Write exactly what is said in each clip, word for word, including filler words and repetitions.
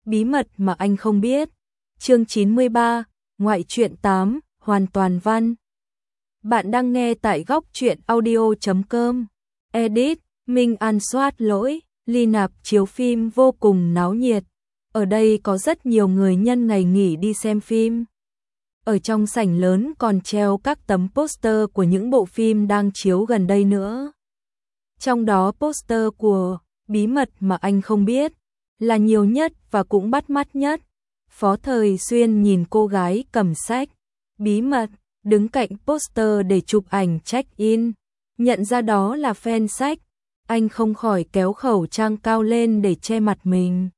Bí mật mà anh không biết. Chương chín mươi ba, ngoại truyện tám, hoàn toàn văn. Bạn đang nghe tại góc truyện audio chấm com. Edit, Minh An soát lỗi, ly nạp chiếu phim vô cùng náo nhiệt. Ở đây có rất nhiều người nhân ngày nghỉ đi xem phim. Ở trong sảnh lớn còn treo các tấm poster của những bộ phim đang chiếu gần đây nữa. Trong đó poster của Bí mật mà anh không biết là nhiều nhất và cũng bắt mắt nhất. Phó Thời Xuyên nhìn cô gái cầm sách Bí mật đứng cạnh poster để chụp ảnh check-in, nhận ra đó là fan sách, anh không khỏi kéo khẩu trang cao lên để che mặt mình.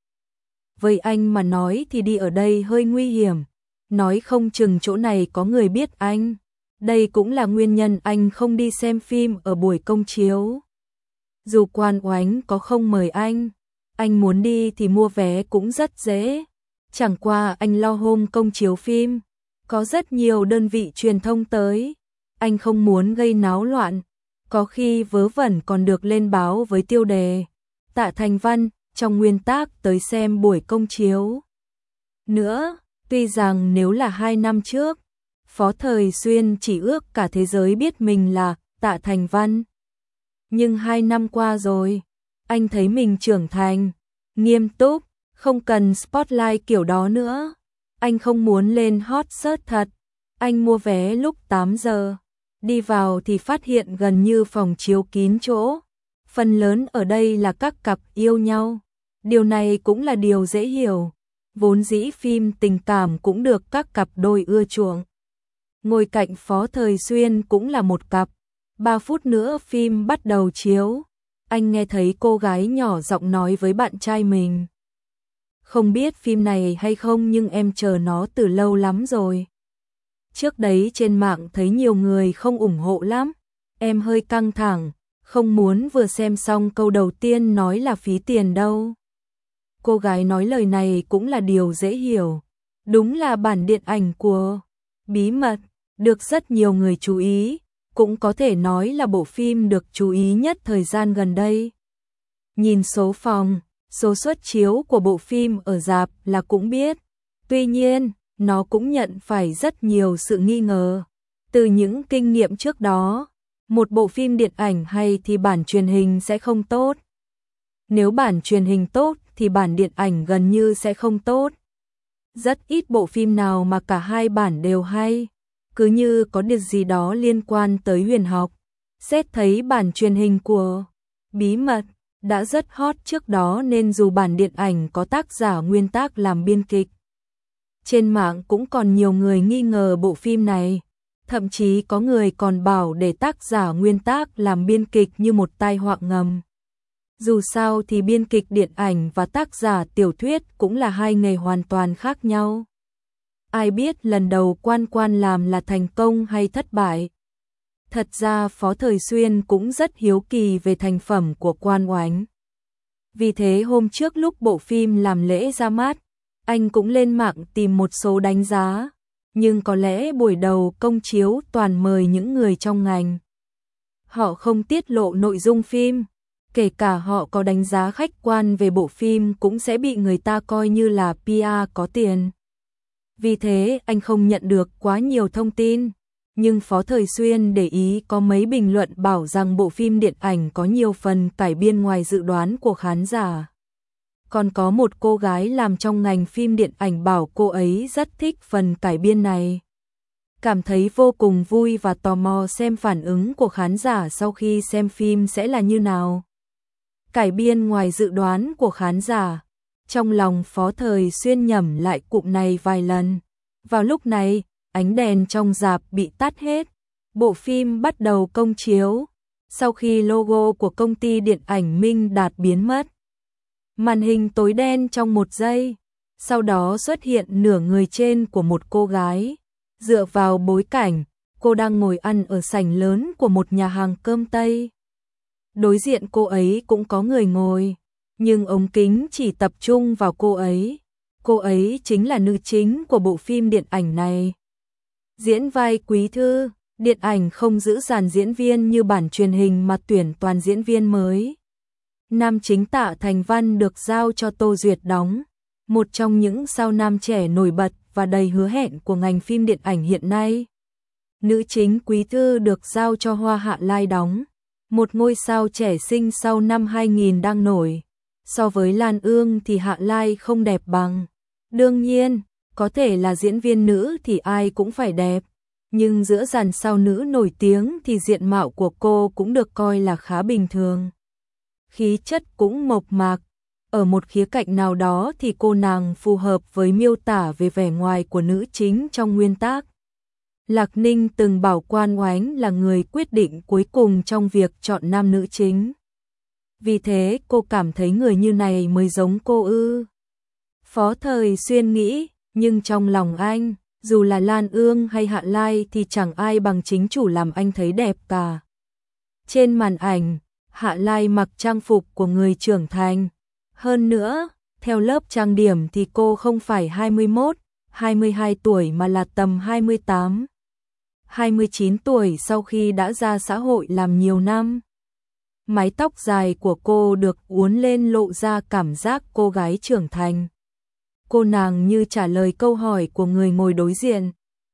Với anh mà nói thì đi ở đây hơi nguy hiểm, nói không chừng chỗ này có người biết anh. Đây cũng là nguyên nhân anh không đi xem phim ở buổi công chiếu. Dù Quan Oánh có không mời anh, anh muốn đi thì mua vé cũng rất dễ. Chẳng qua anh lo hôm công chiếu phim, có rất nhiều đơn vị truyền thông tới. Anh không muốn gây náo loạn, có khi vớ vẩn còn được lên báo với tiêu đề Tạ Thành Văn trong nguyên tác tới xem buổi công chiếu. Nữa, tuy rằng nếu là hai năm trước, Phó Thời Xuyên chỉ ước cả thế giới biết mình là Tạ Thành Văn. Nhưng hai năm qua rồi, anh thấy mình trưởng thành, nghiêm túc, không cần spotlight kiểu đó nữa. Anh không muốn lên hot search thật. Anh mua vé lúc tám giờ. Đi vào thì phát hiện gần như phòng chiếu kín chỗ. Phần lớn ở đây là các cặp yêu nhau. Điều này cũng là điều dễ hiểu. Vốn dĩ phim tình cảm cũng được các cặp đôi ưa chuộng. Ngồi cạnh Phó Thời Xuyên cũng là một cặp. Ba phút nữa phim bắt đầu chiếu. Anh nghe thấy cô gái nhỏ giọng nói với bạn trai mình. Không biết phim này hay không nhưng em chờ nó từ lâu lắm rồi. Trước đấy trên mạng thấy nhiều người không ủng hộ lắm. Em hơi căng thẳng, không muốn vừa xem xong câu đầu tiên nói là phí tiền đâu. Cô gái nói lời này cũng là điều dễ hiểu. Đúng là bản điện ảnh của Bí mật được rất nhiều người chú ý, cũng có thể nói là bộ phim được chú ý nhất thời gian gần đây. Nhìn số phòng, số suất chiếu của bộ phim ở rạp là cũng biết. Tuy nhiên, nó cũng nhận phải rất nhiều sự nghi ngờ. Từ những kinh nghiệm trước đó, một bộ phim điện ảnh hay thì bản truyền hình sẽ không tốt. Nếu bản truyền hình tốt thì bản điện ảnh gần như sẽ không tốt. Rất ít bộ phim nào mà cả hai bản đều hay. Cứ như có điều gì đó liên quan tới huyền học. Xét thấy bản truyền hình của Bí mật đã rất hot trước đó nên dù bản điện ảnh có tác giả nguyên tác làm biên kịch. Trên mạng cũng còn nhiều người nghi ngờ bộ phim này. Thậm chí có người còn bảo để tác giả nguyên tác làm biên kịch như một tai họa ngầm. Dù sao thì biên kịch điện ảnh và tác giả tiểu thuyết cũng là hai nghề hoàn toàn khác nhau. Ai biết lần đầu Quan Quan làm là thành công hay thất bại. Thật ra Phó Thời Xuyên cũng rất hiếu kỳ về thành phẩm của Quan Oánh. Vì thế hôm trước lúc bộ phim làm lễ ra mắt, anh cũng lên mạng tìm một số đánh giá. Nhưng có lẽ buổi đầu công chiếu toàn mời những người trong ngành. Họ không tiết lộ nội dung phim. Kể cả họ có đánh giá khách quan về bộ phim cũng sẽ bị người ta coi như là pê e có tiền. Vì thế anh không nhận được quá nhiều thông tin. Nhưng Phó Thời Xuyên để ý có mấy bình luận bảo rằng bộ phim điện ảnh có nhiều phần cải biên ngoài dự đoán của khán giả. Còn có một cô gái làm trong ngành phim điện ảnh bảo cô ấy rất thích phần cải biên này. Cảm thấy vô cùng vui và tò mò xem phản ứng của khán giả sau khi xem phim sẽ là như nào. Cải biên ngoài dự đoán của khán giả. Trong lòng Phó Thời Xuyên nhẩm lại cụm này vài lần. Vào lúc này, ánh đèn trong rạp bị tắt hết. Bộ phim bắt đầu công chiếu. Sau khi logo của công ty điện ảnh Minh Đạt biến mất, màn hình tối đen trong một giây. Sau đó xuất hiện nửa người trên của một cô gái. Dựa vào bối cảnh, cô đang ngồi ăn ở sảnh lớn của một nhà hàng cơm Tây. Đối diện cô ấy cũng có người ngồi, nhưng ống kính chỉ tập trung vào cô ấy. Cô ấy chính là nữ chính của bộ phim điện ảnh này. Diễn vai Quý Thư, điện ảnh không giữ dàn diễn viên như bản truyền hình mà tuyển toàn diễn viên mới. Nam chính Tạ Thành Văn được giao cho Tô Duyệt đóng. một trong những sao nam trẻ nổi bật và đầy hứa hẹn của ngành phim điện ảnh hiện nay. Nữ chính Quý Thư được giao cho Hoa Hạ Lai đóng, một ngôi sao trẻ sinh sau năm hai nghìn đang nổi. So với Lan Ương thì Hạ Lai không đẹp bằng. Đương nhiên, có thể là diễn viên nữ thì ai cũng phải đẹp, nhưng giữa dàn sao nữ nổi tiếng thì diện mạo của cô cũng được coi là khá bình thường. Khí chất cũng mộc mạc, ở một khía cạnh nào đó thì cô nàng phù hợp với miêu tả về vẻ ngoài của nữ chính trong nguyên tác. Lạc Ninh từng bảo Quan Oánh là người quyết định cuối cùng trong việc chọn nam nữ chính. Vì thế cô cảm thấy người như này mới giống cô ư. Phó Thời Xuyên nghĩ, nhưng trong lòng anh, dù là Lan Ương hay Hạ Lai thì chẳng ai bằng chính chủ làm anh thấy đẹp cả. Trên màn ảnh, Hạ Lai mặc trang phục của người trưởng thành. Hơn nữa, theo lớp trang điểm thì cô không phải hai mươi mốt, hai mươi hai tuổi mà là tầm hai mươi tám, hai mươi chín tuổi sau khi đã ra xã hội làm nhiều năm. Mái tóc dài của cô được uốn lên lộ ra cảm giác cô gái trưởng thành. Cô nàng như trả lời câu hỏi của người ngồi đối diện.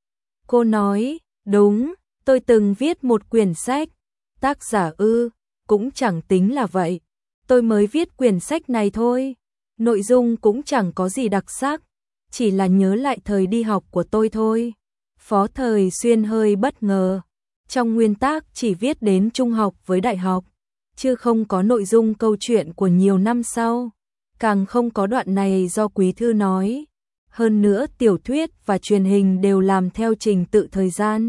Cô nói, đúng, tôi từng viết một quyển sách. Tác giả ư, cũng chẳng tính là vậy. Tôi mới viết quyển sách này thôi. Nội dung cũng chẳng có gì đặc sắc, chỉ là nhớ lại thời đi học của tôi thôi. Phó Thời Xuyên hơi bất ngờ. Trong nguyên tác chỉ viết đến trung học với đại học, chứ không có nội dung câu chuyện của nhiều năm sau. Càng không có đoạn này do Quý Thư nói. Hơn nữa tiểu thuyết và truyền hình đều làm theo trình tự thời gian.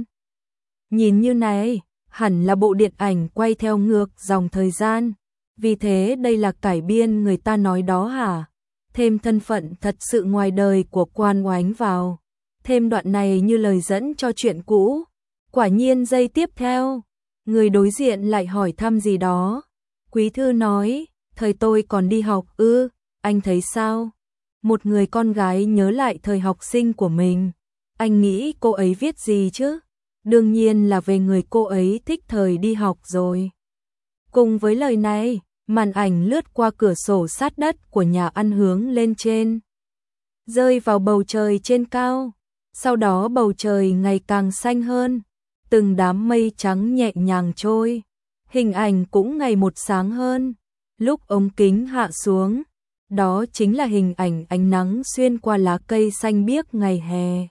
Nhìn như này, hẳn là bộ điện ảnh quay theo ngược dòng thời gian. Vì thế đây là cải biên người ta nói đó hả? Thêm thân phận thật sự ngoài đời của Quan Oánh vào. Thêm đoạn này như lời dẫn cho chuyện cũ. Quả nhiên giây tiếp theo, người đối diện lại hỏi thăm gì đó. Quý Thư nói, thời tôi còn đi học ư, anh thấy sao? Một người con gái nhớ lại thời học sinh của mình. Anh nghĩ cô ấy viết gì chứ? Đương nhiên là về người cô ấy thích thời đi học rồi. Cùng với lời này, màn ảnh lướt qua cửa sổ sát đất của nhà ăn hướng lên trên, rơi vào bầu trời trên cao. Sau đó bầu trời ngày càng xanh hơn, từng đám mây trắng nhẹ nhàng trôi, hình ảnh cũng ngày một sáng hơn. Lúc ống kính hạ xuống, đó chính là hình ảnh ánh nắng xuyên qua lá cây xanh biếc ngày hè,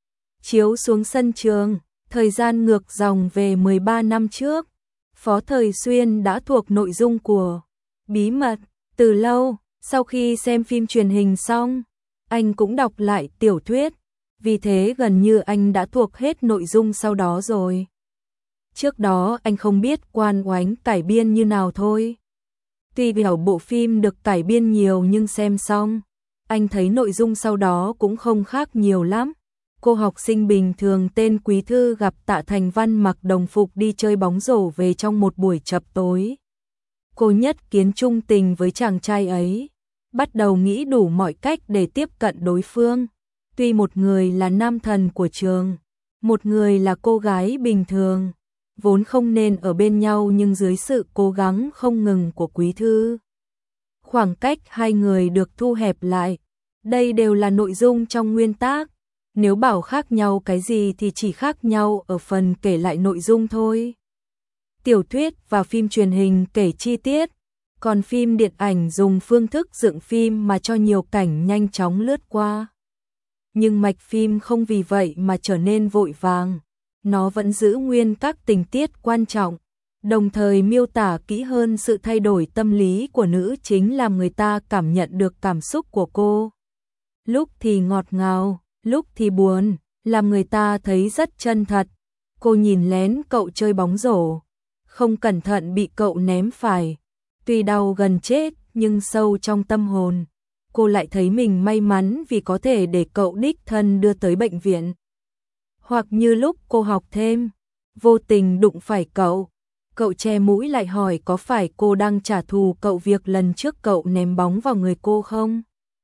chiếu xuống sân trường. Thời gian ngược dòng về mười ba năm trước, Phó Thời Xuyên đã thuộc nội dung của Bí mật từ lâu. Sau khi xem phim truyền hình xong, anh cũng đọc lại tiểu thuyết, vì thế gần như anh đã thuộc hết nội dung sau đó rồi. Trước đó anh không biết Quan Oánh cải biên như nào thôi. Tuy biểu bộ phim được cải biên nhiều nhưng xem xong, anh thấy nội dung sau đó cũng không khác nhiều lắm. Cô học sinh bình thường tên Quý Thư gặp Tạ Thành Văn mặc đồng phục đi chơi bóng rổ về trong một buổi chập tối. Cô nhất kiến trung tình với chàng trai ấy, bắt đầu nghĩ đủ mọi cách để tiếp cận đối phương. Tuy một người là nam thần của trường, một người là cô gái bình thường, vốn không nên ở bên nhau, nhưng dưới sự cố gắng không ngừng của Quý Thư, khoảng cách hai người được thu hẹp lại. Đây đều là nội dung trong nguyên tác. Nếu bảo khác nhau cái gì thì chỉ khác nhau ở phần kể lại nội dung thôi. Tiểu thuyết và phim truyền hình kể chi tiết, còn phim điện ảnh dùng phương thức dựng phim mà cho nhiều cảnh nhanh chóng lướt qua. Nhưng mạch phim không vì vậy mà trở nên vội vàng, nó vẫn giữ nguyên các tình tiết quan trọng, đồng thời miêu tả kỹ hơn sự thay đổi tâm lý của nữ chính, làm người ta cảm nhận được cảm xúc của cô. Lúc thì ngọt ngào, lúc thì buồn, làm người ta thấy rất chân thật. Cô nhìn lén cậu chơi bóng rổ, không cẩn thận bị cậu ném phải. Tuy đau gần chết nhưng sâu trong tâm hồn, cô lại thấy mình may mắn vì có thể để cậu đích thân đưa tới bệnh viện. Hoặc như lúc cô học thêm, vô tình đụng phải cậu, cậu che mũi lại hỏi có phải cô đang trả thù cậu việc lần trước cậu ném bóng vào người cô không?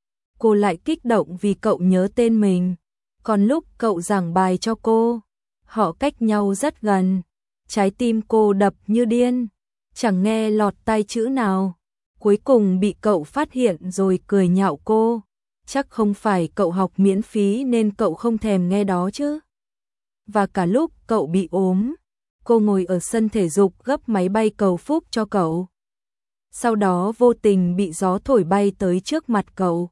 Cô lại kích động vì cậu nhớ tên mình. Còn lúc cậu giảng bài cho cô, họ cách nhau rất gần, trái tim cô đập như điên, chẳng nghe lọt tai chữ nào. Cuối cùng bị cậu phát hiện rồi cười nhạo cô. chắc không phải cậu học miễn phí nên cậu không thèm nghe đó chứ. Và cả lúc cậu bị ốm, cô ngồi ở sân thể dục gấp máy bay cầu phúc cho cậu. Sau đó vô tình bị gió thổi bay tới trước mặt cậu.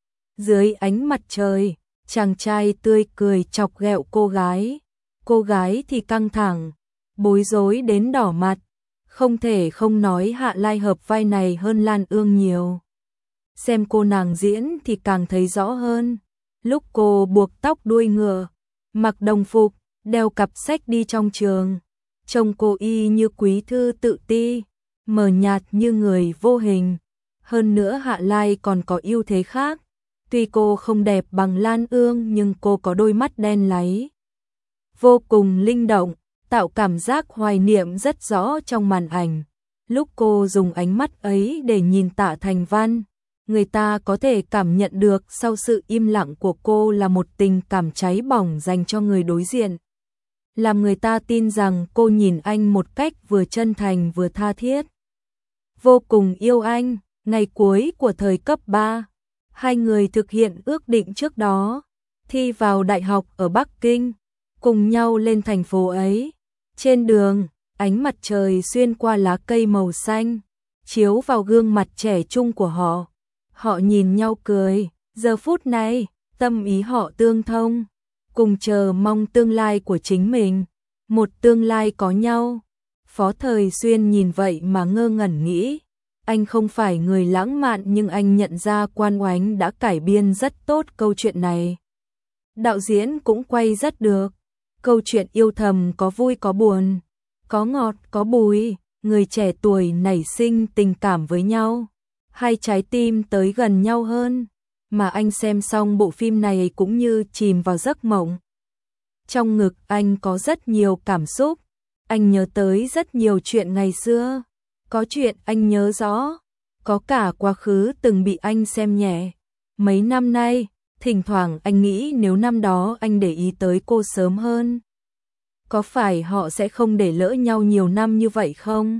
Dưới ánh mặt trời, chàng trai tươi cười chọc ghẹo cô gái. Cô gái thì căng thẳng, bối rối đến đỏ mặt. Không thể không nói Hạ Lai hợp vai này hơn Lan Ương nhiều. Xem cô nàng diễn thì càng thấy rõ hơn. Lúc cô buộc tóc đuôi ngựa, mặc đồng phục, đeo cặp sách đi trong trường, trông cô y như quý thư tự ti, mờ nhạt như người vô hình. Hơn nữa Hạ Lai còn có ưu thế khác. Tuy cô không đẹp bằng Lan Ương nhưng cô có đôi mắt đen láy, vô cùng linh động, tạo cảm giác hoài niệm rất rõ trong màn ảnh. Lúc cô dùng ánh mắt ấy để nhìn Tạ Thành Văn, người ta có thể cảm nhận được sau sự im lặng của cô là một tình cảm cháy bỏng dành cho người đối diện. Làm người ta tin rằng cô nhìn anh một cách vừa chân thành vừa tha thiết. Vô cùng yêu anh. Ngày cuối của thời cấp ba, hai người thực hiện ước định trước đó, thi vào đại học ở Bắc Kinh, cùng nhau lên thành phố ấy. Trên đường, ánh mặt trời xuyên qua lá cây màu xanh, chiếu vào gương mặt trẻ trung của họ. Họ nhìn nhau cười, giờ phút này, tâm ý họ tương thông, cùng chờ mong tương lai của chính mình, một tương lai có nhau. Phó Thời Xuyên nhìn vậy mà ngơ ngẩn nghĩ, anh không phải người lãng mạn nhưng anh nhận ra Quan Oánh đã cải biên rất tốt câu chuyện này. Đạo diễn cũng quay rất được, câu chuyện yêu thầm có vui có buồn, có ngọt có bùi, người trẻ tuổi nảy sinh tình cảm với nhau, hai trái tim tới gần nhau hơn, mà anh xem xong bộ phim này cũng như chìm vào giấc mộng. Trong ngực anh có rất nhiều cảm xúc, anh nhớ tới rất nhiều chuyện ngày xưa, có chuyện anh nhớ rõ, có cả quá khứ từng bị anh xem nhẹ. Mấy năm nay, thỉnh thoảng anh nghĩ nếu năm đó anh để ý tới cô sớm hơn, có phải họ sẽ không để lỡ nhau nhiều năm như vậy không?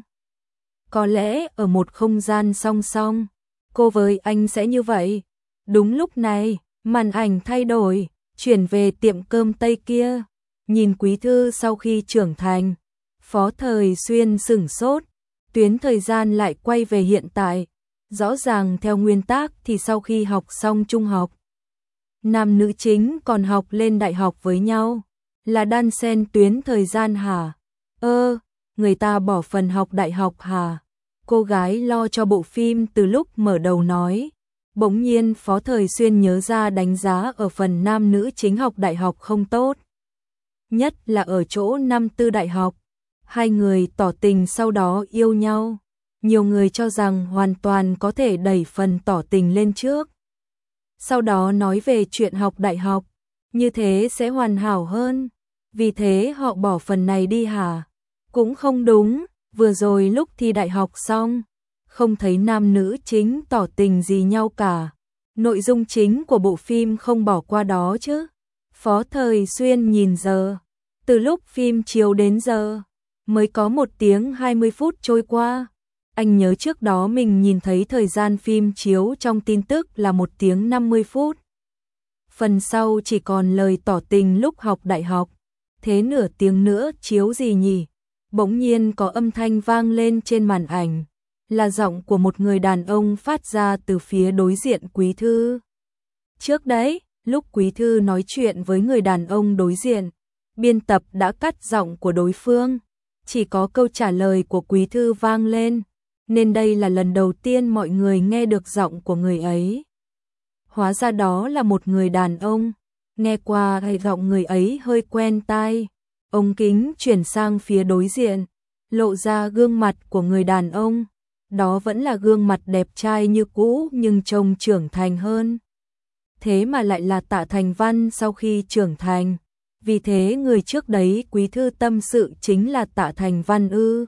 Có lẽ ở một không gian song song, cô với anh sẽ như vậy. Đúng lúc này, màn ảnh thay đổi, chuyển về tiệm cơm Tây kia. Nhìn Quý Thư sau khi trưởng thành, Phó Thời Xuyên sửng sốt, tuyến thời gian lại quay về hiện tại. Rõ ràng theo nguyên tắc thì sau khi học xong trung học, nam nữ chính còn học lên đại học với nhau, là đan xen tuyến thời gian hả? Ơ, người ta bỏ phần học đại học hả? Cô gái lo cho bộ phim từ lúc mở đầu nói. Bỗng nhiên Phó Thời Xuyên nhớ ra đánh giá ở phần nam nữ chính học đại học không tốt. Nhất là ở chỗ năm tư đại học. Hai người tỏ tình sau đó yêu nhau. Nhiều người cho rằng hoàn toàn có thể đẩy phần tỏ tình lên trước, sau đó nói về chuyện học đại học, như thế sẽ hoàn hảo hơn. Vì thế họ bỏ phần này đi hả? Cũng không đúng, vừa rồi lúc thi đại học xong, không thấy nam nữ chính tỏ tình gì nhau cả. Nội dung chính của bộ phim không bỏ qua đó chứ. Phó Thời Xuyên nhìn giờ, từ lúc phim chiếu đến giờ, mới có một tiếng hai mươi phút trôi qua. Anh nhớ trước đó mình nhìn thấy thời gian phim chiếu trong tin tức là một tiếng năm mươi phút. Phần sau chỉ còn lời tỏ tình lúc học đại học. Thế nửa tiếng nữa chiếu gì nhỉ? Bỗng nhiên có âm thanh vang lên trên màn ảnh. Là giọng của một người đàn ông phát ra từ phía đối diện Quý Thư. Trước đấy, lúc Quý Thư nói chuyện với người đàn ông đối diện, biên tập đã cắt giọng của đối phương. Chỉ có câu trả lời của Quý Thư vang lên. Nên đây là lần đầu tiên mọi người nghe được giọng của người ấy. Hóa ra đó là một người đàn ông. Nghe qua hay giọng người ấy hơi quen tai. Ống kính chuyển sang phía đối diện, lộ ra gương mặt của người đàn ông. Đó vẫn là gương mặt đẹp trai như cũ nhưng trông trưởng thành hơn. Thế mà lại là Tạ Thành Văn sau khi trưởng thành. Vì thế người trước đấy Quý Thư tâm sự chính là Tạ Thành Văn ư?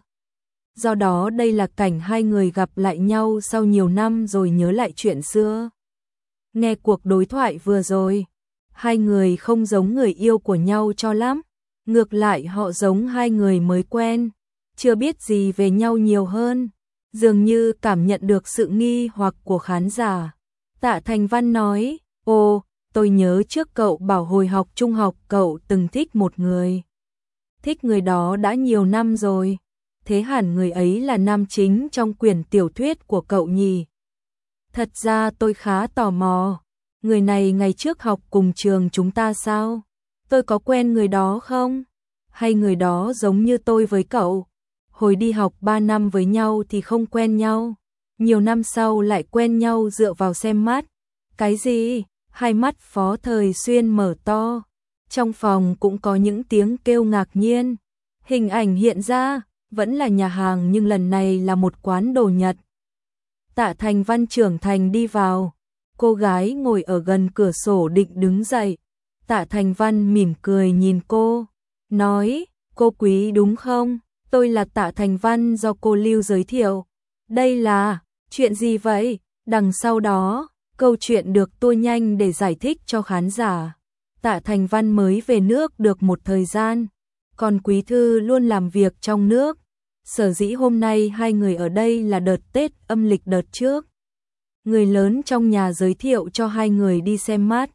Do đó đây là cảnh hai người gặp lại nhau sau nhiều năm rồi nhớ lại chuyện xưa. Nghe cuộc đối thoại vừa rồi, hai người không giống người yêu của nhau cho lắm. Ngược lại họ giống hai người mới quen, chưa biết gì về nhau nhiều hơn. Dường như cảm nhận được sự nghi hoặc của khán giả. Tạ Thành Văn nói, Ồ, tôi nhớ trước cậu bảo hồi học trung học cậu từng thích một người. Thích người đó đã nhiều năm rồi. Thế hẳn người ấy là nam chính trong quyển tiểu thuyết của cậu nhỉ? Thật ra tôi khá tò mò. Người này ngày trước học cùng trường chúng ta sao? Tôi có quen người đó không? Hay người đó giống như tôi với cậu? Hồi đi học ba năm với nhau thì không quen nhau. Nhiều năm sau lại quen nhau dựa vào xem mắt. Cái gì? Hai mắt Phó Thời Xuyên mở to. Trong phòng cũng có những tiếng kêu ngạc nhiên. Hình ảnh hiện ra, vẫn là nhà hàng nhưng lần này là một quán đồ Nhật. Tạ Thành Văn trưởng thành đi vào. Cô gái ngồi ở gần cửa sổ định đứng dậy. Tạ Thành Văn mỉm cười nhìn cô. Nói, cô Quý đúng không? Tôi là Tạ Thành Văn do cô Lưu giới thiệu. Đây là, chuyện gì vậy? Đằng sau đó, câu chuyện được tua nhanh để giải thích cho khán giả. Tạ Thành Văn mới về nước được một thời gian. Còn Quý Thư luôn làm việc trong nước. Sở dĩ hôm nay hai người ở đây là đợt Tết âm lịch đợt trước. Người lớn trong nhà giới thiệu cho hai người đi xem mắt.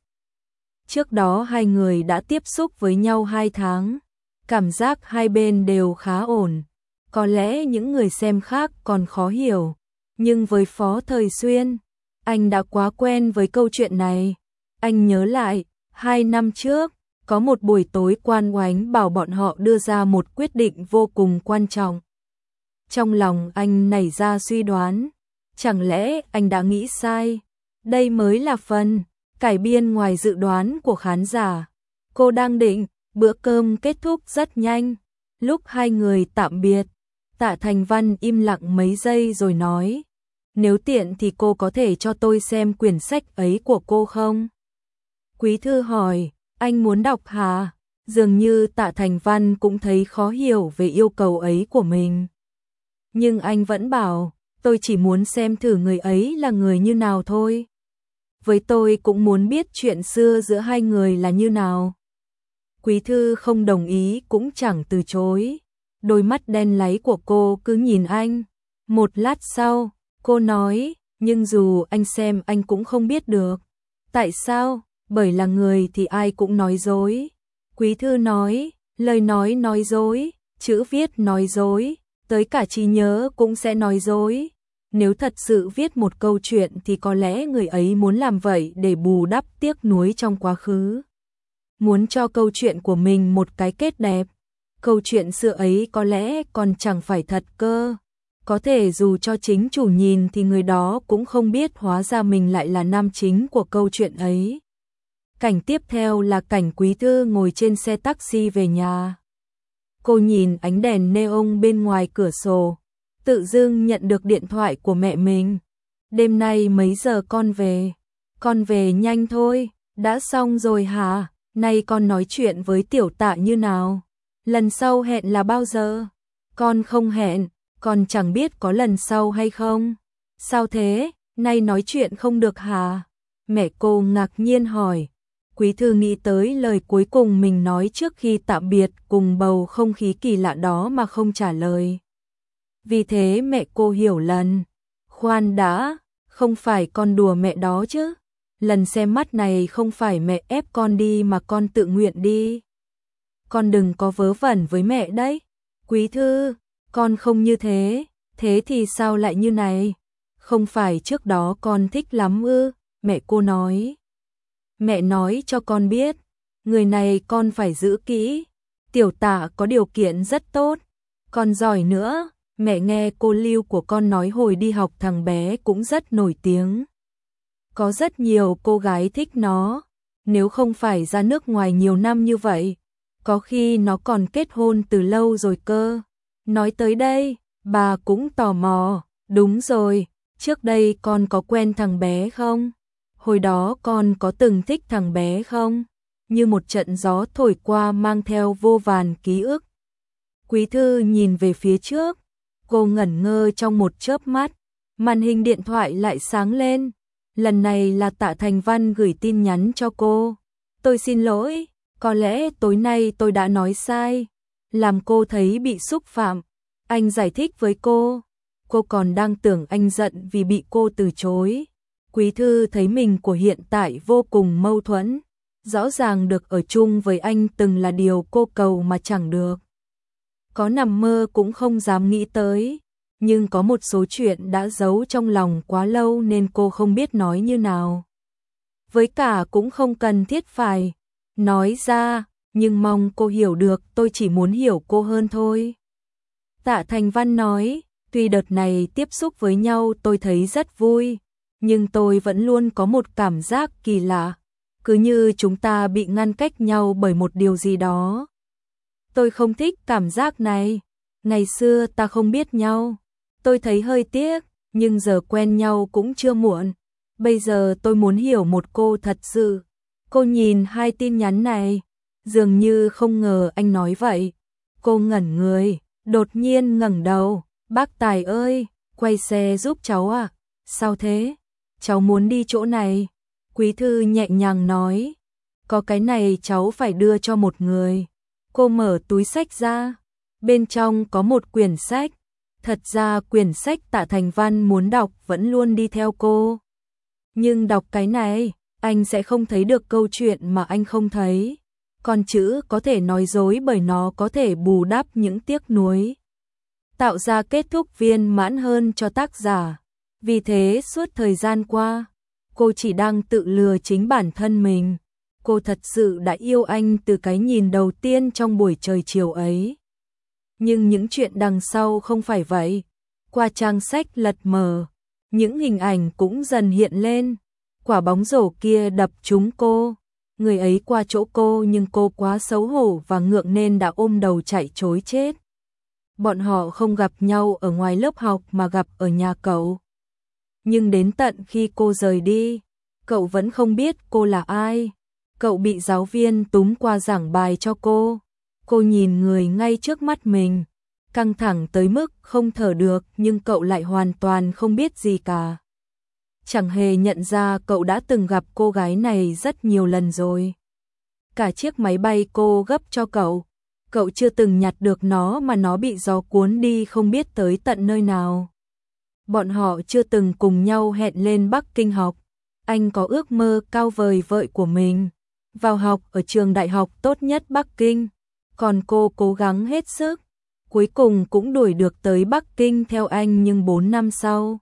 Trước đó hai người đã tiếp xúc với nhau hai tháng. Cảm giác hai bên đều khá ổn. Có lẽ những người xem khác còn khó hiểu. Nhưng với Phó Thời Xuyên, anh đã quá quen với câu chuyện này. Anh nhớ lại, hai năm trước, có một buổi tối Quan Oánh bảo bọn họ đưa ra một quyết định vô cùng quan trọng. Trong lòng anh nảy ra suy đoán, chẳng lẽ anh đã nghĩ sai? Đây mới là phần cải biên ngoài dự đoán của khán giả. Cô đang định, bữa cơm kết thúc rất nhanh. Lúc hai người tạm biệt, Tạ Thành Văn im lặng mấy giây rồi nói, nếu tiện thì cô có thể cho tôi xem quyển sách ấy của cô không? Quý Thư hỏi, anh muốn đọc hả? Dường như Tạ Thành Văn cũng thấy khó hiểu về yêu cầu ấy của mình. Nhưng anh vẫn bảo, tôi chỉ muốn xem thử người ấy là người như nào thôi. Với tôi cũng muốn biết chuyện xưa giữa hai người là như nào. Quý Thư không đồng ý cũng chẳng từ chối. Đôi mắt đen láy của cô cứ nhìn anh. Một lát sau, cô nói, nhưng dù anh xem anh cũng không biết được. Tại sao? Bởi là người thì ai cũng nói dối. Quý Thư nói, lời nói nói dối, chữ viết nói dối, tới cả trí nhớ cũng sẽ nói dối. Nếu thật sự viết một câu chuyện thì có lẽ người ấy muốn làm vậy để bù đắp tiếc nuối trong quá khứ. Muốn cho câu chuyện của mình một cái kết đẹp. Câu chuyện xưa ấy có lẽ còn chẳng phải thật cơ. Có thể dù cho chính chủ nhìn thì người đó cũng không biết hóa ra mình lại là nam chính của câu chuyện ấy. Cảnh tiếp theo là cảnh Quý Thư ngồi trên xe taxi về nhà. Cô nhìn ánh đèn neon bên ngoài cửa sổ, tự dưng nhận được điện thoại của mẹ mình. Đêm nay mấy giờ con về? Con về nhanh thôi, đã xong rồi hả? Nay con nói chuyện với Tiểu Tạ như nào? Lần sau hẹn là bao giờ? Con không hẹn, con chẳng biết có lần sau hay không. Sao thế, nay nói chuyện không được hả? Mẹ cô ngạc nhiên hỏi. Quý Thư nghĩ tới lời cuối cùng mình nói trước khi tạm biệt cùng bầu không khí kỳ lạ đó mà không trả lời. Vì thế mẹ cô hiểu lầm. Khoan đã, không phải con đùa mẹ đó chứ. Lần xem mắt này không phải mẹ ép con đi mà con tự nguyện đi. Con đừng có vớ vẩn với mẹ đấy. Quý Thư, con không như thế, thế thì sao lại như này? Không phải trước đó con thích lắm ư? Mẹ cô nói. Mẹ nói cho con biết, người này con phải giữ kỹ. Tiểu Tạ có điều kiện rất tốt, con giỏi nữa. Mẹ nghe cô Lưu của con nói hồi đi học thằng bé cũng rất nổi tiếng. Có rất nhiều cô gái thích nó, nếu không phải ra nước ngoài nhiều năm như vậy, có khi nó còn kết hôn từ lâu rồi cơ. Nói tới đây, bà cũng tò mò, đúng rồi, trước đây con có quen thằng bé không? Hồi đó con có từng thích thằng bé không? Như một trận gió thổi qua mang theo vô vàn ký ức. Quý Thư nhìn về phía trước, cô ngẩn ngơ trong một chớp mắt, màn hình điện thoại lại sáng lên. Lần này là Tạ Thành Văn gửi tin nhắn cho cô. Tôi xin lỗi, có lẽ tối nay tôi đã nói sai, làm cô thấy bị xúc phạm. Anh giải thích với cô, cô còn đang tưởng anh giận vì bị cô từ chối. Quý Thư thấy mình của hiện tại vô cùng mâu thuẫn, rõ ràng được ở chung với anh từng là điều cô cầu mà chẳng được. Có nằm mơ cũng không dám nghĩ tới, nhưng có một số chuyện đã giấu trong lòng quá lâu nên cô không biết nói như nào. Với cả cũng không cần thiết phải nói ra, nhưng mong cô hiểu được, tôi chỉ muốn hiểu cô hơn thôi. Tạ Thành Văn nói, tuy đợt này tiếp xúc với nhau tôi thấy rất vui, nhưng tôi vẫn luôn có một cảm giác kỳ lạ, cứ như chúng ta bị ngăn cách nhau bởi một điều gì đó. Tôi không thích cảm giác này, ngày xưa ta không biết nhau, tôi thấy hơi tiếc, nhưng giờ quen nhau cũng chưa muộn. Bây giờ tôi muốn hiểu một cô thật sự. Cô nhìn hai tin nhắn này, dường như không ngờ anh nói vậy. Cô ngẩn người, đột nhiên ngẩng đầu, bác Tài ơi, quay xe giúp cháu à? Sao thế? Cháu muốn đi chỗ này. Quý Thư nhẹ nhàng nói, có cái này cháu phải đưa cho một người. Cô mở túi sách ra, bên trong có một quyển sách. Thật ra quyển sách Tạ Thành Văn muốn đọc vẫn luôn đi theo cô. Nhưng đọc cái này, anh sẽ không thấy được câu chuyện mà anh không thấy. Còn chữ có thể nói dối bởi nó có thể bù đắp những tiếc nuối, tạo ra kết thúc viên mãn hơn cho tác giả. Vì thế suốt thời gian qua, cô chỉ đang tự lừa chính bản thân mình. Cô thật sự đã yêu anh từ cái nhìn đầu tiên trong buổi trời chiều ấy. Nhưng những chuyện đằng sau không phải vậy. Qua trang sách lật mở, những hình ảnh cũng dần hiện lên. Quả bóng rổ kia đập trúng cô. Người ấy qua chỗ cô nhưng cô quá xấu hổ và ngượng nên đã ôm đầu chạy trối chết. Bọn họ không gặp nhau ở ngoài lớp học mà gặp ở nhà cậu. Nhưng đến tận khi cô rời đi, cậu vẫn không biết cô là ai. Cậu bị giáo viên túm qua giảng bài cho cô. Cô nhìn người ngay trước mắt mình, căng thẳng tới mức không thở được, nhưng cậu lại hoàn toàn không biết gì cả. Chẳng hề nhận ra cậu đã từng gặp cô gái này rất nhiều lần rồi. Cả chiếc máy bay cô gấp cho cậu, cậu chưa từng nhặt được nó mà nó bị gió cuốn đi không biết tới tận nơi nào. Bọn họ chưa từng cùng nhau hẹn lên Bắc Kinh học. Anh có ước mơ cao vời vợi của mình, vào học ở trường đại học tốt nhất Bắc Kinh. Còn cô cố gắng hết sức, cuối cùng cũng đuổi được tới Bắc Kinh theo anh, nhưng bốn năm sau,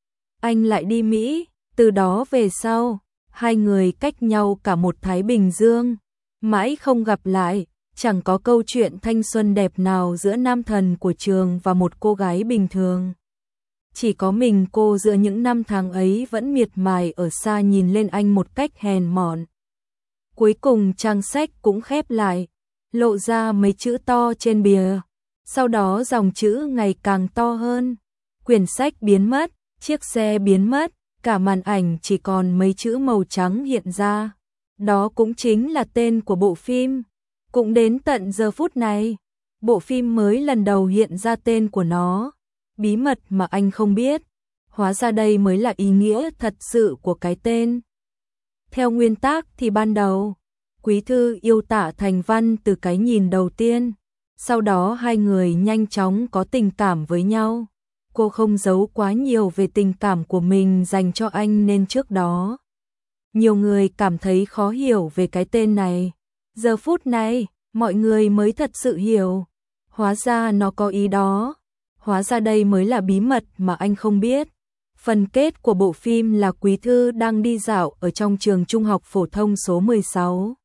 anh lại đi Mỹ. Từ đó về sau, hai người cách nhau cả một Thái Bình Dương, mãi không gặp lại, chẳng có câu chuyện thanh xuân đẹp nào giữa nam thần của trường và một cô gái bình thường. Chỉ có mình cô giữa những năm tháng ấy vẫn miệt mài ở xa nhìn lên anh một cách hèn mọn. Cuối cùng trang sách cũng khép lại, lộ ra mấy chữ to trên bìa. Sau đó dòng chữ ngày càng to hơn. Quyển sách biến mất, chiếc xe biến mất, cả màn ảnh chỉ còn mấy chữ màu trắng hiện ra. Đó cũng chính là tên của bộ phim. Cũng đến tận giờ phút này, bộ phim mới lần đầu hiện ra tên của nó. Bí mật mà anh không biết. Hóa ra đây mới là ý nghĩa thật sự của cái tên. Theo nguyên tắc thì ban đầu, Quý Thư yêu Tạ Thành Văn từ cái nhìn đầu tiên. Sau đó hai người nhanh chóng có tình cảm với nhau. Cô không giấu quá nhiều về tình cảm của mình dành cho anh nên trước đó nhiều người cảm thấy khó hiểu về cái tên này. Giờ phút này, mọi người mới thật sự hiểu. Hóa ra nó có ý đó. Hóa ra đây mới là bí mật mà anh không biết. Phần kết của bộ phim là Quý Thư đang đi dạo ở trong trường trung học phổ thông số mười sáu.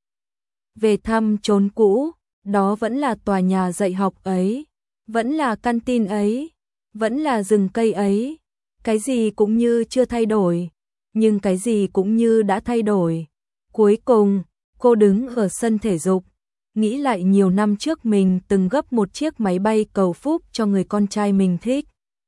Về thăm chốn cũ, đó vẫn là tòa nhà dạy học ấy, vẫn là căn tin ấy, vẫn là rừng cây ấy. Cái gì cũng như chưa thay đổi, nhưng cái gì cũng như đã thay đổi. Cuối cùng, cô đứng ở sân thể dục, nghĩ lại nhiều năm trước mình từng gấp một chiếc máy bay cầu phúc cho người con trai mình thích.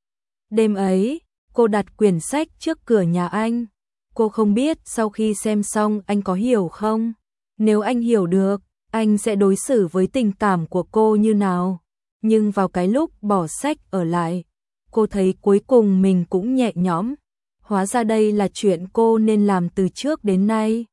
Đêm ấy, cô đặt quyển sách trước cửa nhà anh. Cô không biết sau khi xem xong anh có hiểu không? Nếu anh hiểu được, anh sẽ đối xử với tình cảm của cô như nào? Nhưng vào cái lúc bỏ sách ở lại, cô thấy cuối cùng mình cũng nhẹ nhõm. Hóa ra đây là chuyện cô nên làm từ trước đến nay.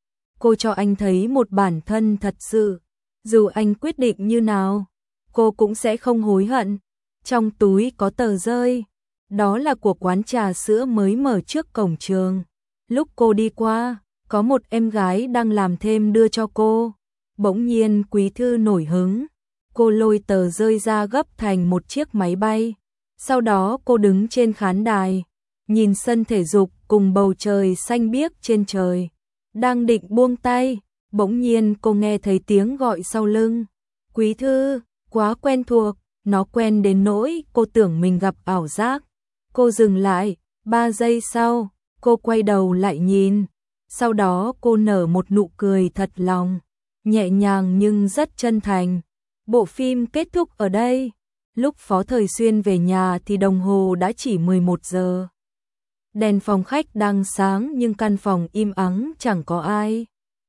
Cô cho anh thấy một bản thân thật sự. Dù anh quyết định như nào, cô cũng sẽ không hối hận. Trong túi có tờ rơi, đó là của quán trà sữa mới mở trước cổng trường. Lúc cô đi qua, có một em gái đang làm thêm đưa cho cô. Bỗng nhiên Quý Thư nổi hứng. Cô lôi tờ rơi ra gấp thành một chiếc máy bay. Sau đó cô đứng trên khán đài, nhìn sân thể dục cùng bầu trời xanh biếc trên trời. Đang định buông tay, bỗng nhiên cô nghe thấy tiếng gọi sau lưng. Quý Thư, quá quen thuộc, nó quen đến nỗi cô tưởng mình gặp ảo giác. Cô dừng lại, ba giây sau, cô quay đầu lại nhìn. Sau đó cô nở một nụ cười thật lòng, nhẹ nhàng nhưng rất chân thành. Bộ phim kết thúc ở đây. Lúc Phó Thời Xuyên về nhà thì đồng hồ đã chỉ mười một giờ. Đèn phòng khách đang sáng nhưng căn phòng im ắng chẳng có ai.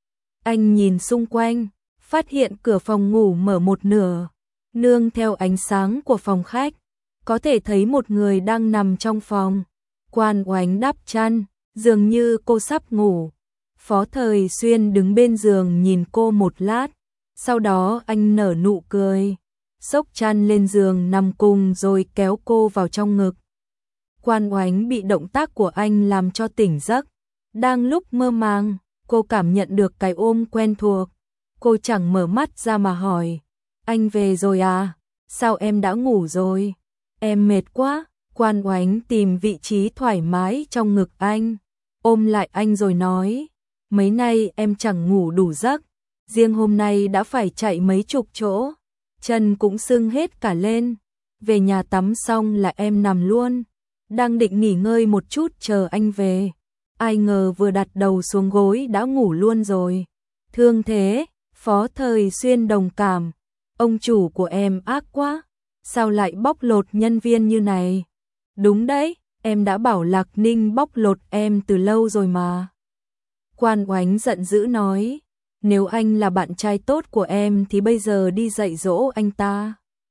Anh nhìn xung quanh, phát hiện cửa phòng ngủ mở một nửa. Nương theo ánh sáng của phòng khách, có thể thấy một người đang nằm trong phòng. Quan Oánh đắp chăn, dường như cô sắp ngủ. Phó Thời Xuyên đứng bên giường nhìn cô một lát. Sau đó anh nở nụ cười, xốc chăn lên giường nằm cùng rồi kéo cô vào trong ngực. Quan Oánh bị động tác của anh làm cho tỉnh giấc. Đang lúc mơ màng, cô cảm nhận được cái ôm quen thuộc. Cô chẳng mở mắt ra mà hỏi, anh về rồi à? Sao em đã ngủ rồi? Em mệt quá. Quan Oánh tìm vị trí thoải mái trong ngực anh, ôm lại anh rồi nói, mấy nay em chẳng ngủ đủ giấc. Riêng hôm nay đã phải chạy mấy chục chỗ, chân cũng sưng hết cả lên. Về nhà tắm xong là em nằm luôn, đang định nghỉ ngơi một chút chờ anh về. Ai ngờ vừa đặt đầu xuống gối đã ngủ luôn rồi. Thương thế, Phó Thời Xuyên đồng cảm. Ông chủ của em ác quá, sao lại bóc lột nhân viên như này? Đúng đấy, em đã bảo Lạc Ninh bóc lột em từ lâu rồi mà. Quan Oánh giận dữ nói, nếu anh là bạn trai tốt của em thì bây giờ đi dạy dỗ anh ta.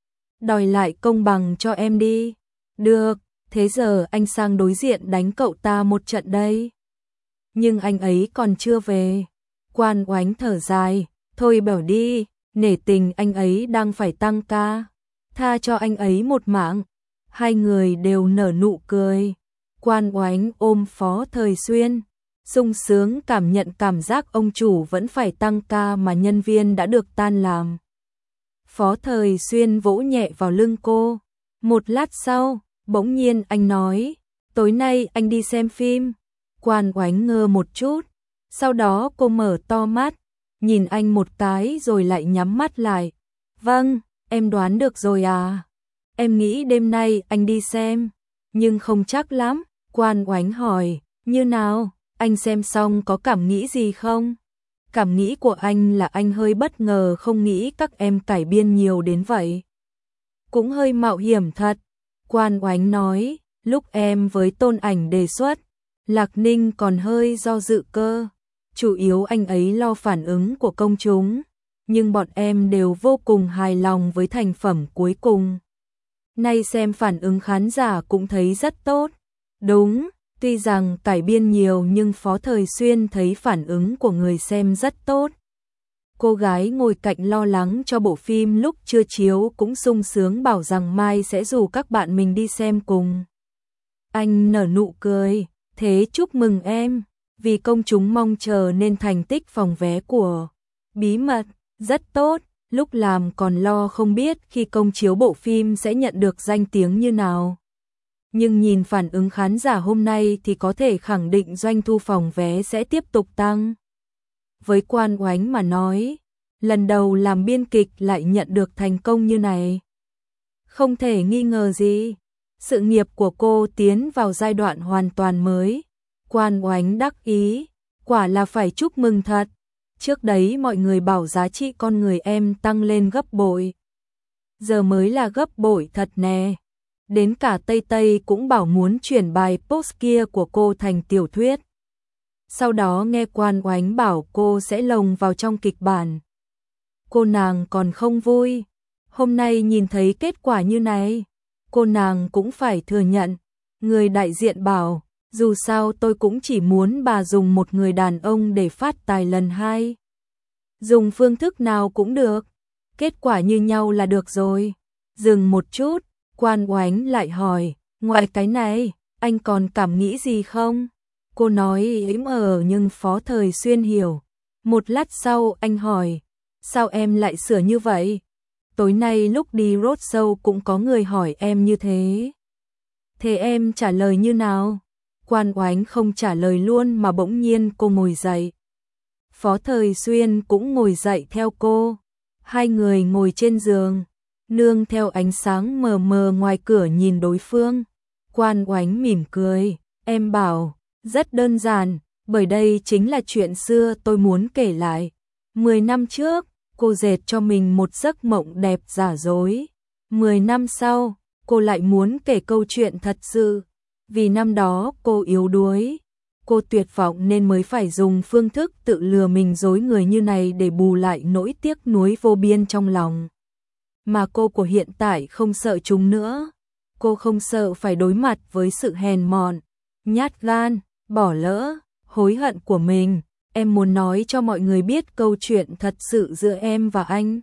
Đòi lại công bằng cho em đi. Được, thế giờ anh sang đối diện đánh cậu ta một trận đây. Nhưng anh ấy còn chưa về. Quan Oánh thở dài, thôi bảo đi, nể tình anh ấy đang phải tăng ca. Tha cho anh ấy một mạng. Hai người đều nở nụ cười. Quan Oánh ôm Phó Thời Xuyên, sung sướng cảm nhận cảm giác ông chủ vẫn phải tăng ca mà nhân viên đã được tan làm. Phó Thời Xuyên vỗ nhẹ vào lưng cô. Một lát sau, bỗng nhiên anh nói, tối nay anh đi xem phim. Quan Oánh ngơ một chút, sau đó cô mở to mắt, nhìn anh một cái rồi lại nhắm mắt lại. Vâng, em đoán được rồi à. Em nghĩ đêm nay anh đi xem, nhưng không chắc lắm. Quan Oánh hỏi, như nào, anh xem xong có cảm nghĩ gì không? Cảm nghĩ của anh là anh hơi bất ngờ không nghĩ các em cải biên nhiều đến vậy. Cũng hơi mạo hiểm thật. Quan Oánh nói, lúc em với Tôn Ảnh đề xuất, Lạc Ninh còn hơi do dự cơ. Chủ yếu anh ấy lo phản ứng của công chúng, nhưng bọn em đều vô cùng hài lòng với thành phẩm cuối cùng. Nay xem phản ứng khán giả cũng thấy rất tốt. Đúng, tuy rằng cải biên nhiều nhưng Phó Thời Xuyên thấy phản ứng của người xem rất tốt. Cô gái ngồi cạnh lo lắng cho bộ phim lúc chưa chiếu cũng sung sướng bảo rằng mai sẽ rủ các bạn mình đi xem cùng. Anh nở nụ cười, thế chúc mừng em, vì công chúng mong chờ nên thành tích phòng vé của Bí Mật rất tốt. Lúc làm còn lo không biết khi công chiếu bộ phim sẽ nhận được danh tiếng như nào. Nhưng nhìn phản ứng khán giả hôm nay thì có thể khẳng định doanh thu phòng vé sẽ tiếp tục tăng. Với Quan Oánh mà nói, lần đầu làm biên kịch lại nhận được thành công như này. Không thể nghi ngờ gì, sự nghiệp của cô tiến vào giai đoạn hoàn toàn mới. Quan Oánh đắc ý, quả là phải chúc mừng thật. Trước đấy mọi người bảo giá trị con người em tăng lên gấp bội. Giờ mới là gấp bội thật nè. Đến cả Tây Tây cũng bảo muốn chuyển bài post kia của cô thành tiểu thuyết. Sau đó nghe Quan Oánh bảo cô sẽ lồng vào trong kịch bản. Cô nàng còn không vui. Hôm nay nhìn thấy kết quả như này, cô nàng cũng phải thừa nhận. Người đại diện bảo, dù sao tôi cũng chỉ muốn bà dùng một người đàn ông để phát tài lần hai. Dùng phương thức nào cũng được, kết quả như nhau là được rồi. Dừng một chút, Quan Oánh lại hỏi, ngoài cái này, anh còn cảm nghĩ gì không? Cô nói ếm ờ nhưng Phó Thời Xuyên hiểu. Một lát sau anh hỏi, sao em lại sửa như vậy? Tối nay lúc đi roadshow cũng có người hỏi em như thế. Thế em trả lời như nào? Quan Oánh không trả lời luôn mà bỗng nhiên cô ngồi dậy. Phó Thời Xuyên cũng ngồi dậy theo cô. Hai người ngồi trên giường, nương theo ánh sáng mờ mờ ngoài cửa nhìn đối phương. Quan Oánh mỉm cười, em bảo, rất đơn giản, bởi đây chính là chuyện xưa tôi muốn kể lại. Mười năm trước, cô dệt cho mình một giấc mộng đẹp giả dối. Mười năm sau, cô lại muốn kể câu chuyện thật sự. Vì năm đó cô yếu đuối, cô tuyệt vọng nên mới phải dùng phương thức tự lừa mình dối người như này để bù lại nỗi tiếc nuối vô biên trong lòng. Mà cô của hiện tại không sợ chúng nữa. Cô không sợ phải đối mặt với sự hèn mọn, nhát gan, bỏ lỡ, hối hận của mình. Em muốn nói cho mọi người biết câu chuyện thật sự giữa em và anh.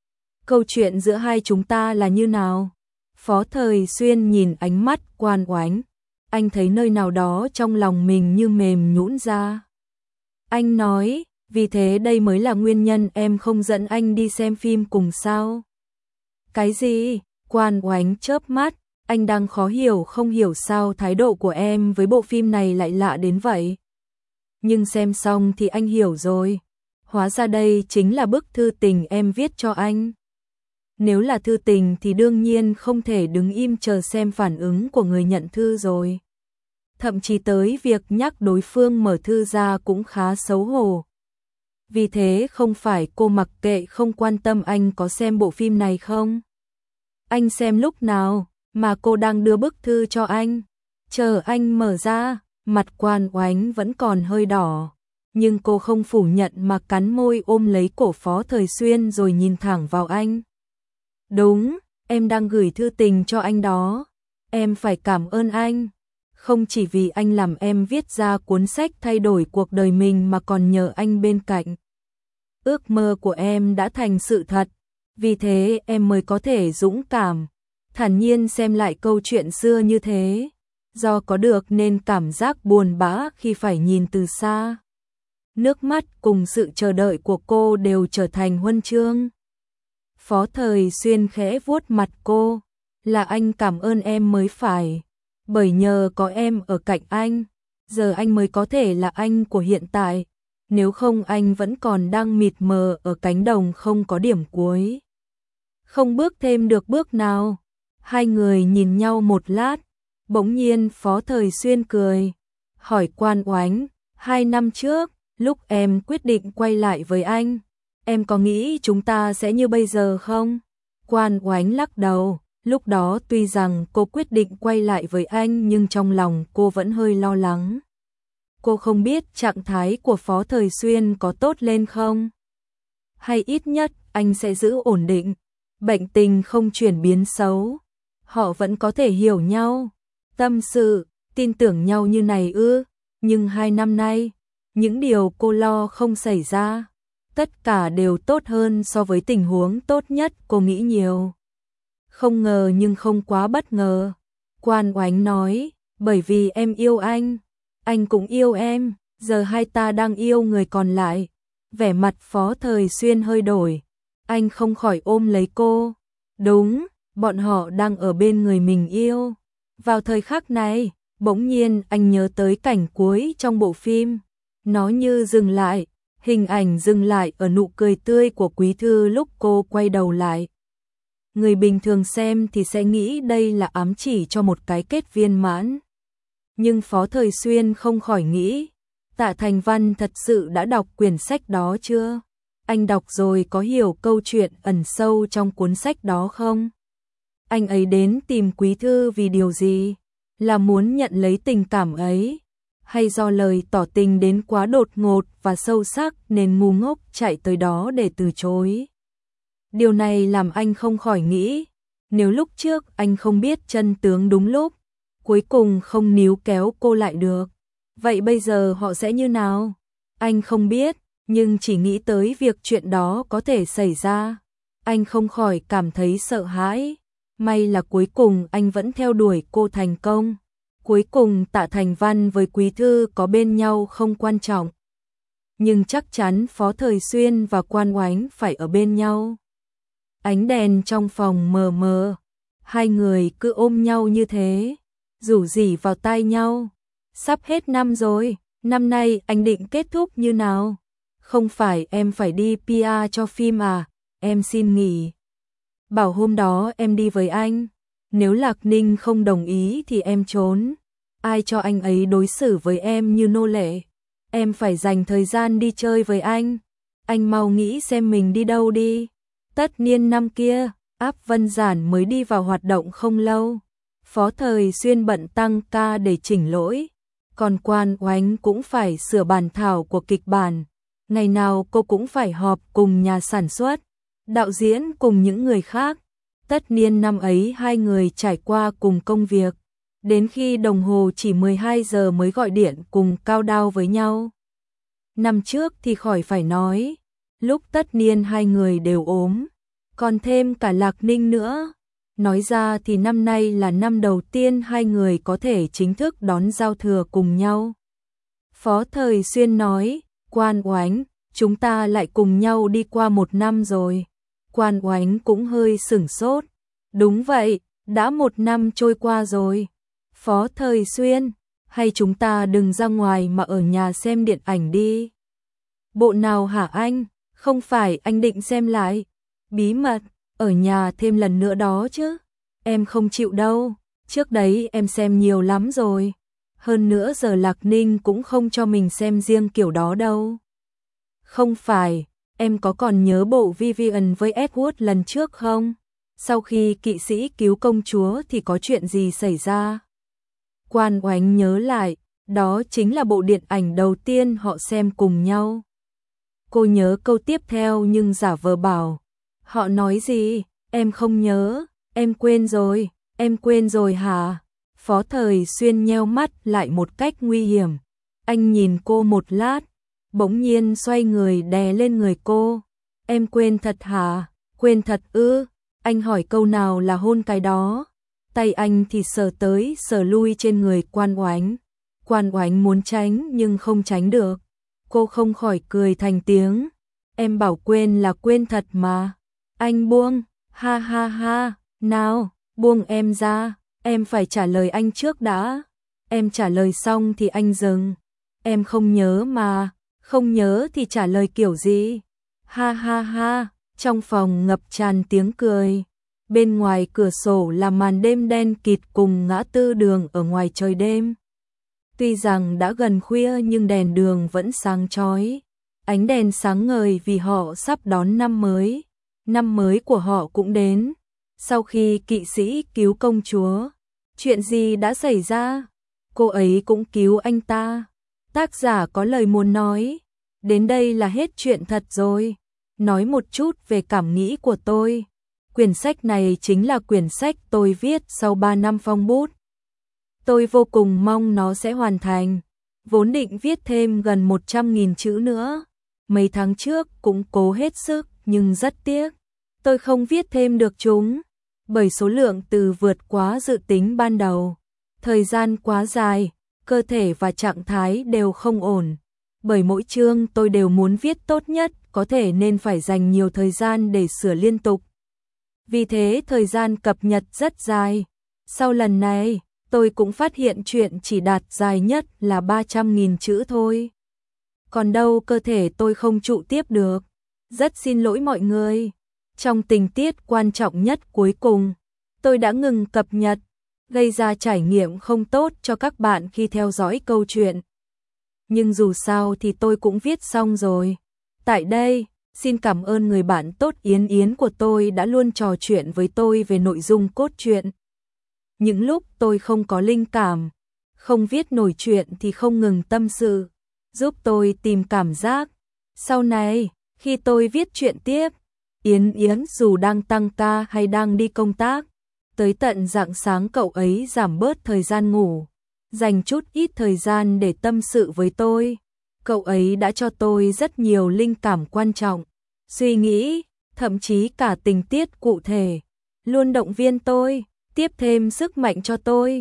Câu chuyện giữa hai chúng ta là như nào? Phó Thời Xuyên nhìn ánh mắt Quan Oánh. Anh thấy nơi nào đó trong lòng mình như mềm nhũn ra. Anh nói, vì thế đây mới là nguyên nhân em không dẫn anh đi xem phim cùng sao? Cái gì? Quan Oánh chớp mắt, anh đang khó hiểu không hiểu sao thái độ của em với bộ phim này lại lạ đến vậy. Nhưng xem xong thì anh hiểu rồi. Hóa ra đây chính là bức thư tình em viết cho anh. Nếu là thư tình thì đương nhiên không thể đứng im chờ xem phản ứng của người nhận thư rồi. Thậm chí tới việc nhắc đối phương mở thư ra cũng khá xấu hổ. Vì thế không phải cô mặc kệ không quan tâm anh có xem bộ phim này không? Anh xem lúc nào mà cô đang đưa bức thư cho anh? Chờ anh mở ra, mặt Quan Oánh vẫn còn hơi đỏ. Nhưng cô không phủ nhận mà cắn môi ôm lấy cổ Phó Thời Xuyên rồi nhìn thẳng vào anh. Đúng, em đang gửi thư tình cho anh đó. Em phải cảm ơn anh. Không chỉ vì anh làm em viết ra cuốn sách thay đổi cuộc đời mình mà còn nhờ anh bên cạnh. Ước mơ của em đã thành sự thật. Vì thế em mới có thể dũng cảm, thản nhiên xem lại câu chuyện xưa như thế. Do có được nên cảm giác buồn bã khi phải nhìn từ xa. Nước mắt cùng sự chờ đợi của cô đều trở thành huân chương. Phó Thời Xuyên khẽ vuốt mặt cô, là anh cảm ơn em mới phải. Bởi nhờ có em ở cạnh anh, giờ anh mới có thể là anh của hiện tại. Nếu không anh vẫn còn đang mịt mờ ở cánh đồng không có điểm cuối. Không bước thêm được bước nào. Hai người nhìn nhau một lát, bỗng nhiên Phó Thời Xuyên cười, hỏi Quan Oánh, hai năm trước, lúc em quyết định quay lại với anh, em có nghĩ chúng ta sẽ như bây giờ không? Quan Oánh lắc đầu, lúc đó tuy rằng cô quyết định quay lại với anh nhưng trong lòng cô vẫn hơi lo lắng. Cô không biết trạng thái của Phó Thời Xuyên có tốt lên không? Hay ít nhất anh sẽ giữ ổn định, bệnh tình không chuyển biến xấu. Họ vẫn có thể hiểu nhau, tâm sự, tin tưởng nhau như này ư? Nhưng hai năm nay, những điều cô lo không xảy ra. Tất cả đều tốt hơn so với tình huống tốt nhất cô nghĩ nhiều. Không ngờ nhưng không quá bất ngờ. Quan Oánh nói, bởi vì em yêu anh, anh cũng yêu em, giờ hai ta đang yêu người còn lại. Vẻ mặt Phó Thời Xuyên hơi đổi, anh không khỏi ôm lấy cô. Đúng, bọn họ đang ở bên người mình yêu. Vào thời khắc này, bỗng nhiên anh nhớ tới cảnh cuối trong bộ phim. Nó như dừng lại, hình ảnh dừng lại ở nụ cười tươi của Quý Thư lúc cô quay đầu lại. Người bình thường xem thì sẽ nghĩ đây là ám chỉ cho một cái kết viên mãn. Nhưng Phó Thời Xuyên không khỏi nghĩ, Tạ Thành Văn thật sự đã đọc quyển sách đó chưa? Anh đọc rồi có hiểu câu chuyện ẩn sâu trong cuốn sách đó không? Anh ấy đến tìm Quý Thư vì điều gì? Là muốn nhận lấy tình cảm ấy? Hay do lời tỏ tình đến quá đột ngột và sâu sắc nên ngu ngốc chạy tới đó để từ chối? Điều này làm anh không khỏi nghĩ, nếu lúc trước anh không biết chân tướng đúng lúc, cuối cùng không níu kéo cô lại được, vậy bây giờ họ sẽ như nào? Anh không biết, nhưng chỉ nghĩ tới việc chuyện đó có thể xảy ra, anh không khỏi cảm thấy sợ hãi. May là cuối cùng anh vẫn theo đuổi cô thành công. Cuối cùng Tạ Thành Văn với Quý Thư có bên nhau không quan trọng. Nhưng chắc chắn Phó Thời Xuyên và Quan Oánh phải ở bên nhau. Ánh đèn trong phòng mờ mờ. Hai người cứ ôm nhau như thế. Rủ rỉ vào tai nhau. Sắp hết năm rồi. Năm nay anh định kết thúc như nào? Không phải em phải đi pê e cho phim à? Em xin nghỉ. Bảo hôm đó em đi với anh. Nếu Lạc Ninh không đồng ý thì em trốn. Ai cho anh ấy đối xử với em như nô lệ? Em phải dành thời gian đi chơi với anh. Anh mau nghĩ xem mình đi đâu đi. Tất niên năm kia, Áp Vân Giản mới đi vào hoạt động không lâu. Phó Thời Xuyên bận tăng ca để chỉnh lỗi. Còn Quan Oánh cũng phải sửa bản thảo của kịch bản. Ngày nào cô cũng phải họp cùng nhà sản xuất, đạo diễn cùng những người khác. Tất niên năm ấy hai người trải qua cùng công việc. Đến khi đồng hồ chỉ mười hai giờ mới gọi điện cùng cao đao với nhau. Năm trước thì khỏi phải nói. Lúc tất niên hai người đều ốm. Còn thêm cả Lạc Ninh nữa. Nói ra thì năm nay là năm đầu tiên hai người có thể chính thức đón giao thừa cùng nhau. Phó Thời Xuyên nói, Quan Oánh, chúng ta lại cùng nhau đi qua một năm rồi. Quan Oánh cũng hơi sửng sốt. Đúng vậy, đã một năm trôi qua rồi. Phó Thời Xuyên, hay chúng ta đừng ra ngoài mà ở nhà xem điện ảnh đi. Bộ nào hả anh? Không phải anh định xem lại. Bí mật, ở nhà thêm lần nữa đó chứ. Em không chịu đâu, trước đấy em xem nhiều lắm rồi. Hơn nữa giờ Lạc Ninh cũng không cho mình xem riêng kiểu đó đâu. Không phải, em có còn nhớ bộ Vivian với Edward lần trước không? Sau khi kỵ sĩ cứu công chúa thì có chuyện gì xảy ra? Quan Oánh nhớ lại, đó chính là bộ điện ảnh đầu tiên họ xem cùng nhau. Cô nhớ câu tiếp theo nhưng giả vờ bảo. Họ nói gì? Em không nhớ, em quên rồi, em quên rồi hả? Phó Thời Xuyên nheo mắt lại một cách nguy hiểm. Anh nhìn cô một lát, bỗng nhiên xoay người đè lên người cô. Em quên thật hả? Quên thật ư? Anh hỏi câu nào là hôn cái đó. Tay anh thì sờ tới sờ lui trên người Quan Oánh. Quan Oánh muốn tránh nhưng không tránh được. Cô không khỏi cười thành tiếng. Em bảo quên là quên thật mà. Anh buông, ha ha ha, nào, buông em ra, em phải trả lời anh trước đã. Em trả lời xong thì anh dừng. Em không nhớ mà, không nhớ thì trả lời kiểu gì? Ha ha ha, trong phòng ngập tràn tiếng cười. Bên ngoài cửa sổ là màn đêm đen kịt cùng ngã tư đường ở ngoài trời đêm. Tuy rằng đã gần khuya nhưng đèn đường vẫn sáng chói. Ánh đèn sáng ngời vì họ sắp đón năm mới. Năm mới của họ cũng đến. Sau khi kỵ sĩ cứu công chúa, chuyện gì đã xảy ra? Cô ấy cũng cứu anh ta. Tác giả có lời muốn nói. Đến đây là hết chuyện thật rồi. Nói một chút về cảm nghĩ của tôi. Quyển sách này chính là quyển sách tôi viết sau ba năm phong bút. Tôi vô cùng mong nó sẽ hoàn thành. Vốn định viết thêm gần một trăm nghìn chữ nữa. Mấy tháng trước cũng cố hết sức nhưng rất tiếc. Tôi không viết thêm được chúng. Bởi số lượng từ vượt quá dự tính ban đầu. Thời gian quá dài, cơ thể và trạng thái đều không ổn. Bởi mỗi chương tôi đều muốn viết tốt nhất có thể nên phải dành nhiều thời gian để sửa liên tục. Vì thế thời gian cập nhật rất dài. Sau lần này, tôi cũng phát hiện chuyện chỉ đạt dài nhất là ba trăm nghìn chữ thôi. Còn đâu cơ thể tôi không trụ tiếp được. Rất xin lỗi mọi người. Trong tình tiết quan trọng nhất cuối cùng, tôi đã ngừng cập nhật, gây ra trải nghiệm không tốt cho các bạn khi theo dõi câu chuyện. Nhưng dù sao thì tôi cũng viết xong rồi. Tại đây, xin cảm ơn người bạn tốt Yến Yến của tôi đã luôn trò chuyện với tôi về nội dung cốt truyện. Những lúc tôi không có linh cảm, không viết nổi chuyện thì không ngừng tâm sự, giúp tôi tìm cảm giác. Sau này, khi tôi viết chuyện tiếp, Yến Yến dù đang tăng ca hay đang đi công tác, tới tận rạng sáng cậu ấy giảm bớt thời gian ngủ, dành chút ít thời gian để tâm sự với tôi. Cậu ấy đã cho tôi rất nhiều linh cảm quan trọng, suy nghĩ, thậm chí cả tình tiết cụ thể, luôn động viên tôi, tiếp thêm sức mạnh cho tôi.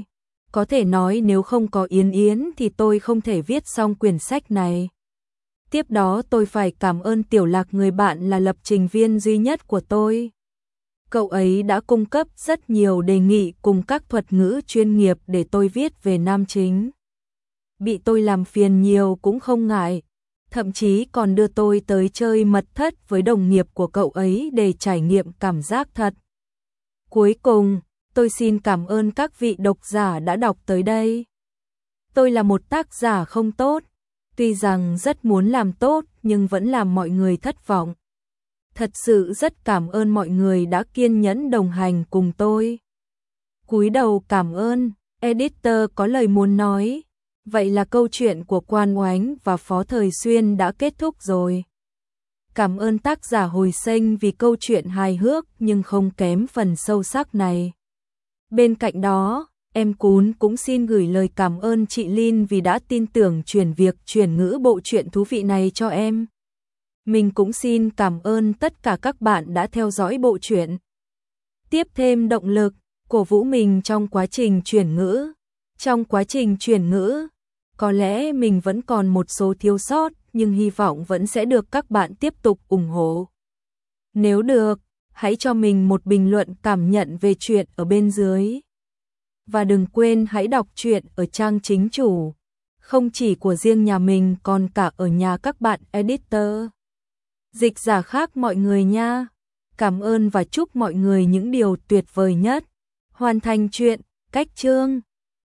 Có thể nói nếu không có Yến Yến thì tôi không thể viết xong quyển sách này. Tiếp đó tôi phải cảm ơn Tiểu Lạc, người bạn là lập trình viên duy nhất của tôi. Cậu ấy đã cung cấp rất nhiều đề nghị cùng các thuật ngữ chuyên nghiệp để tôi viết về nam chính. Bị tôi làm phiền nhiều cũng không ngại, thậm chí còn đưa tôi tới chơi mật thất với đồng nghiệp của cậu ấy để trải nghiệm cảm giác thật. Cuối cùng, tôi xin cảm ơn các vị độc giả đã đọc tới đây. Tôi là một tác giả không tốt, tuy rằng rất muốn làm tốt nhưng vẫn làm mọi người thất vọng. Thật sự rất cảm ơn mọi người đã kiên nhẫn đồng hành cùng tôi. Cúi đầu cảm ơn, editor có lời muốn nói. Vậy là câu chuyện của Quan Oánh và Phó Thời Xuyên đã kết thúc rồi. Cảm ơn tác giả Hồi Sinh vì câu chuyện hài hước nhưng không kém phần sâu sắc này. Bên cạnh đó, em Cún cũng xin gửi lời cảm ơn chị Linh vì đã tin tưởng chuyển việc chuyển ngữ bộ truyện thú vị này cho em. Mình cũng xin cảm ơn tất cả các bạn đã theo dõi bộ truyện. Tiếp thêm động lực, cổ vũ mình trong quá trình chuyển ngữ. Trong quá trình chuyển ngữ, có lẽ mình vẫn còn một số thiếu sót, nhưng hy vọng vẫn sẽ được các bạn tiếp tục ủng hộ. Nếu được, hãy cho mình một bình luận cảm nhận về chuyện ở bên dưới. Và đừng quên hãy đọc truyện ở trang chính chủ, không chỉ của riêng nhà mình còn cả ở nhà các bạn editor, dịch giả khác mọi người nha. Cảm ơn và chúc mọi người những điều tuyệt vời nhất. Hoàn thành truyện, cách chương.